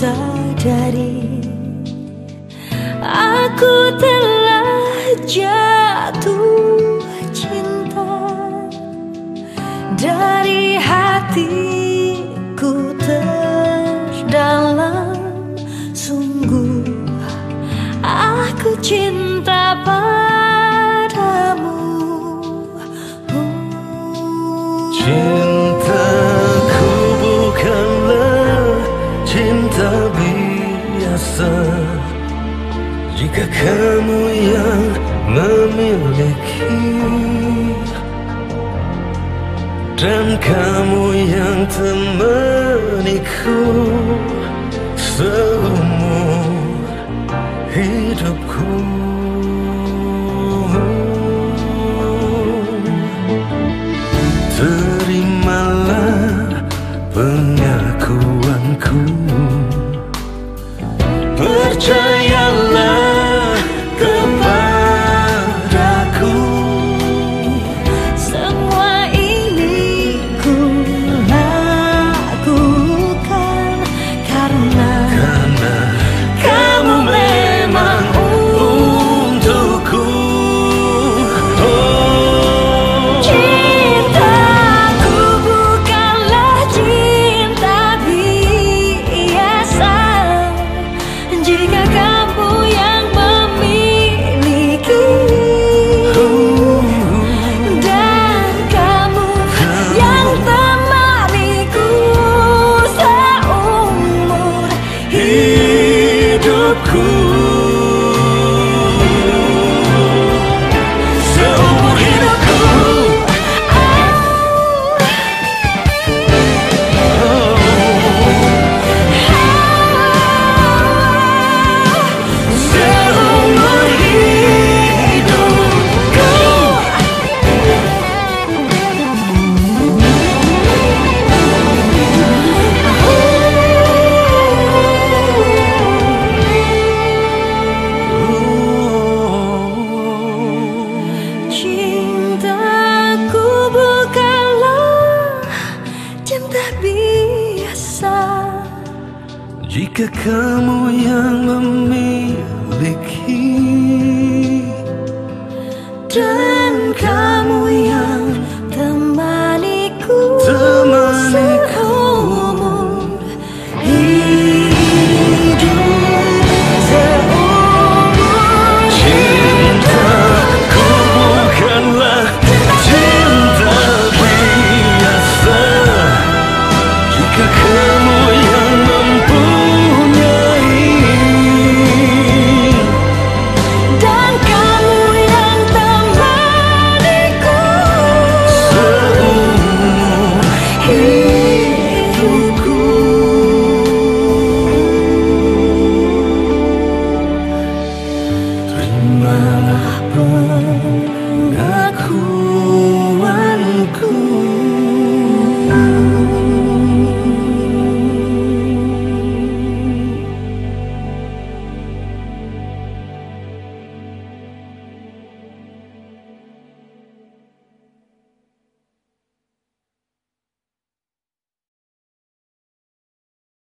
sadari aku telah jatuh cinta dari hatiku terdalam. Sungguh aku cinta padamu. Cintaku bukanlah cinta biasa. Jika kamu yang memiliki dan kamu yang temaniku seumur hidupku, terimalah pengakuanku. Percayalah kepadaku, semua ini ku lakukan karena kamu memang untukku. Cintaku bukanlah cinta biasa. Jika kamu yang memiliki dan kamu yang temaniku seumur hidupku, seumur hidupku. Seumur cintaku bukanlah cinta biasa. jika kamu yang memiliki Dan kamu yang